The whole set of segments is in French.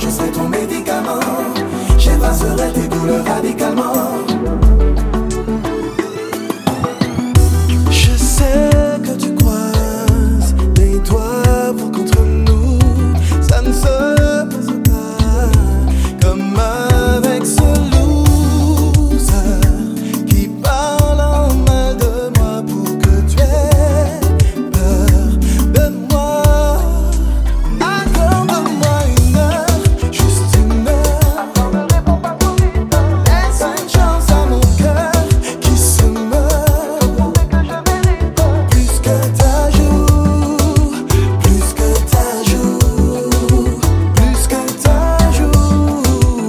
je serai ton médicament. J'effacerai tes douleurs radicalement. Je sais que tu croises les doigts pour qu'entre nous ça ne se passe pas comme avec ce loser qui parle en mal de moi pour que tu aies peur de moi. Accorde-moi une heure, juste une heure. Laisse une chance à mon cœur qui se meurt. Plus que ta joue, plus que ta joue, plus que ta joue.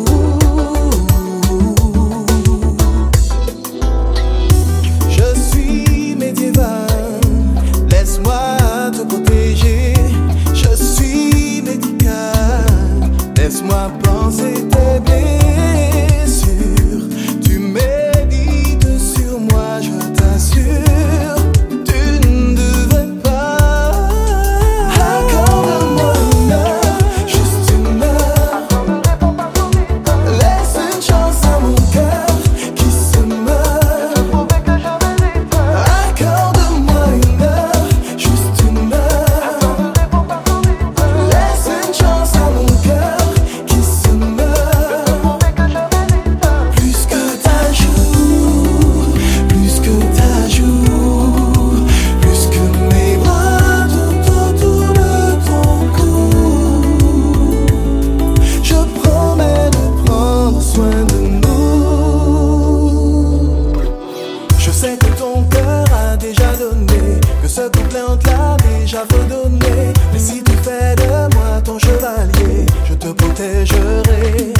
Je suis médiéval, laisse-moi te protéger. Je suis médical, laisse-moi penser tes blessures. Tu médites sur moi, je t'assure. Tu ne devrais pas. Accorde-moi une heure, juste une heure. Laisse une chance à mon cœur qui se meurt. Accorde-moi une heure, juste une heure. Laisse une chance à mon cœur qui se meurt. Plus que ta joue, plus que ta joue, plus que mes bras tout autour de ton cou. Je promets de prendre soin de nous. Je sais que ton cœur a déjà donné, que ce couplet on te l'a déjà redonné. Mais si tu fais de moi ton chevalier, je te protégerai.